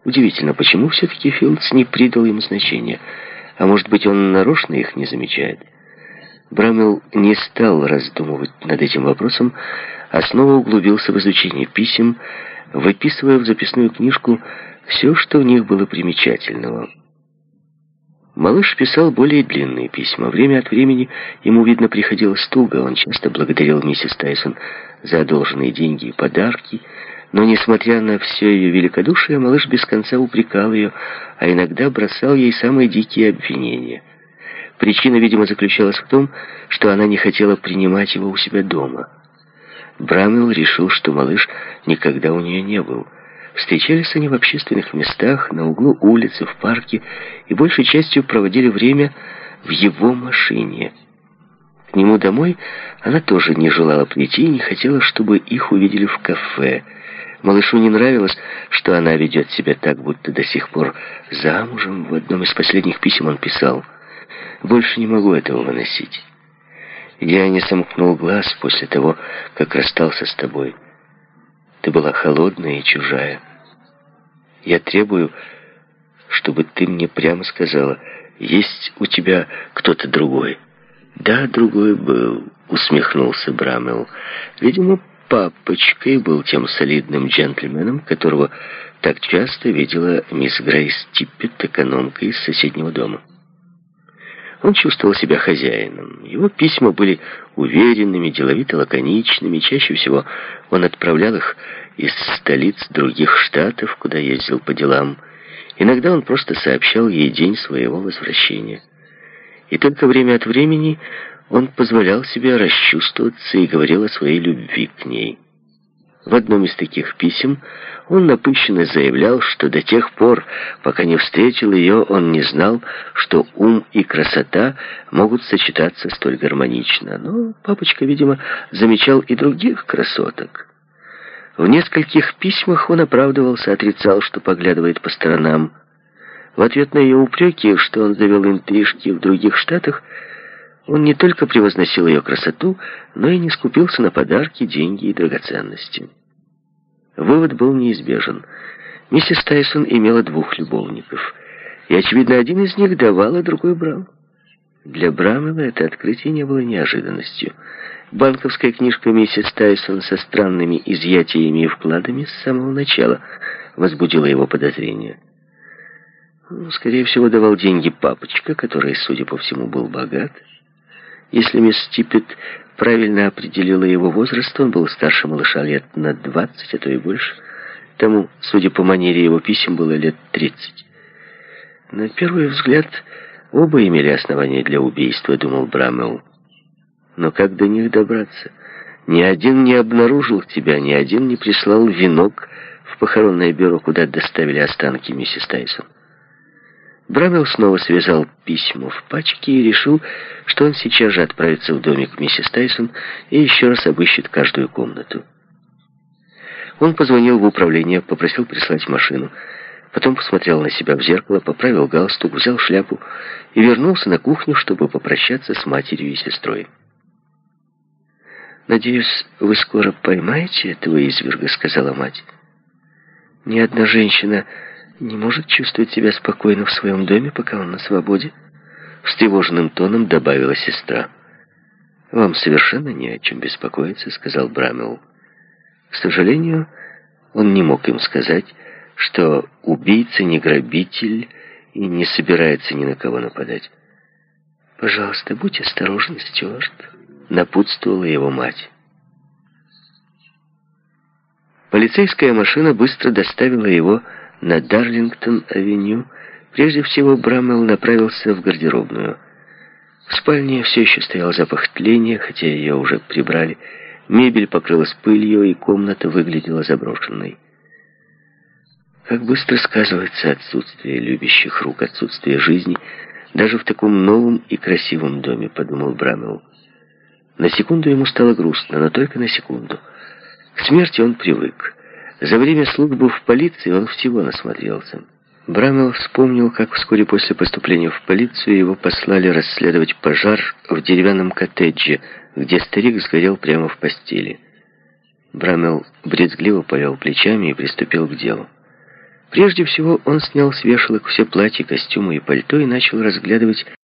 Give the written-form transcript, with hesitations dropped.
Удивительно, почему все-таки Филдс не придал им значения. А может быть, он нарочно их не замечает? Брамвелл не стал раздумывать над этим вопросом, а снова углубился в изучение писем, выписывая в записную книжку все, что в них было примечательного. Малыш писал более длинные письма. Время от времени ему, видно, приходилось туго. Он часто благодарил миссис Тайсон за одолженные деньги и подарки, но, несмотря на все ее великодушие, малыш без конца упрекал ее, а иногда бросал ей самые дикие обвинения. Причина, видимо, заключалась в том, что она не хотела принимать его у себя дома. Брамвелл решил, что малыш никогда у нее не был. Встречались они в общественных местах, на углу улицы, в парке, и большей частью проводили время в его машине. К нему домой она тоже не желала прийти и не хотела, чтобы их увидели в кафе. Малышу не нравилось, что она ведет себя так, будто до сих пор замужем. В одном из последних писем он писал: «Больше не могу этого выносить. Я не сомкнул глаз после того, как расстался с тобой. Ты была холодная и чужая. Я требую, чтобы ты мне прямо сказала, есть у тебя кто-то другой». «Да, другой был», — усмехнулся Брамвелл. «Видимо, папочкой был тем солидным джентльменом, которого так часто видела мисс Грейс Типпет, экономка из соседнего дома». Он чувствовал себя хозяином. Его письма были уверенными, деловито-лаконичными. Чаще всего он отправлял их из столиц других штатов, куда ездил по делам. Иногда он просто сообщал ей день своего возвращения. И только время от времени он позволял себе расчувствоваться и говорил о своей любви к ней. В одном из таких писем он напыщенно заявлял, что до тех пор, пока не встретил ее, он не знал, что ум и красота могут сочетаться столь гармонично. Но папочка, видимо, замечал и других красоток. В нескольких письмах он оправдывался, отрицал, что поглядывает по сторонам. В ответ на ее упреки, что он завел интрижки в других штатах, он не только превозносил ее красоту, но и не скупился на подарки, деньги и драгоценности. Вывод был неизбежен. Миссис Тайсон имела двух любовников, и, очевидно, один из них давал, а другой брал. Для Брамвелла это открытие не было неожиданностью. Банковская книжка миссис Тайсон со странными изъятиями и вкладами с самого начала возбудила его подозрения. Скорее всего, давал деньги папочка, который, судя по всему, был богат. Если мисс Типпет правильно определила его возраст, он был старше малыша лет на 20, а то и больше. Тому, судя по манере его писем, было лет 30. На первый взгляд, оба имели основания для убийства, думал Брамвелл. Но как до них добраться? Ни один не обнаружил тебя, ни один не прислал венок в похоронное бюро, куда доставили останки миссис Тайсон. Брамвелл снова связал письма в пачке и решил, что он сейчас же отправится в домик миссис Тайсон и еще раз обыщет каждую комнату. Он позвонил в управление, попросил прислать машину, потом посмотрел на себя в зеркало, поправил галстук, взял шляпу и вернулся на кухню, чтобы попрощаться с матерью и сестрой. «Надеюсь, вы скоро поймаете этого изверга», — сказала мать. «Ни одна женщина не может чувствовать себя спокойно в своем доме, пока он на свободе», — встревоженным тоном добавила сестра. «Вам совершенно не о чем беспокоиться», — сказал Брамвелл. К сожалению, он не мог им сказать, что убийца не грабитель и не собирается ни на кого нападать. «Пожалуйста, будь осторожен, Стюарт», — напутствовала его мать. Полицейская машина быстро доставила его на Дарлингтон-авеню. Прежде всего Брамвелл направился в гардеробную. В спальне все еще стоял запах тления, хотя ее уже прибрали. Мебель покрылась пылью, и комната выглядела заброшенной. Как быстро сказывается отсутствие любящих рук, отсутствие жизни, даже в таком новом и красивом доме, подумал Брамвелл. На секунду ему стало грустно, но только на секунду. К смерти он привык. За время службы в полиции он всего насмотрелся. Брамвелл вспомнил, как вскоре после поступления в полицию его послали расследовать пожар в деревянном коттедже, где старик сгорел прямо в постели. Брамвелл брезгливо повел плечами и приступил к делу. Прежде всего он снял с вешалок все платья, костюмы и пальто и начал разглядывать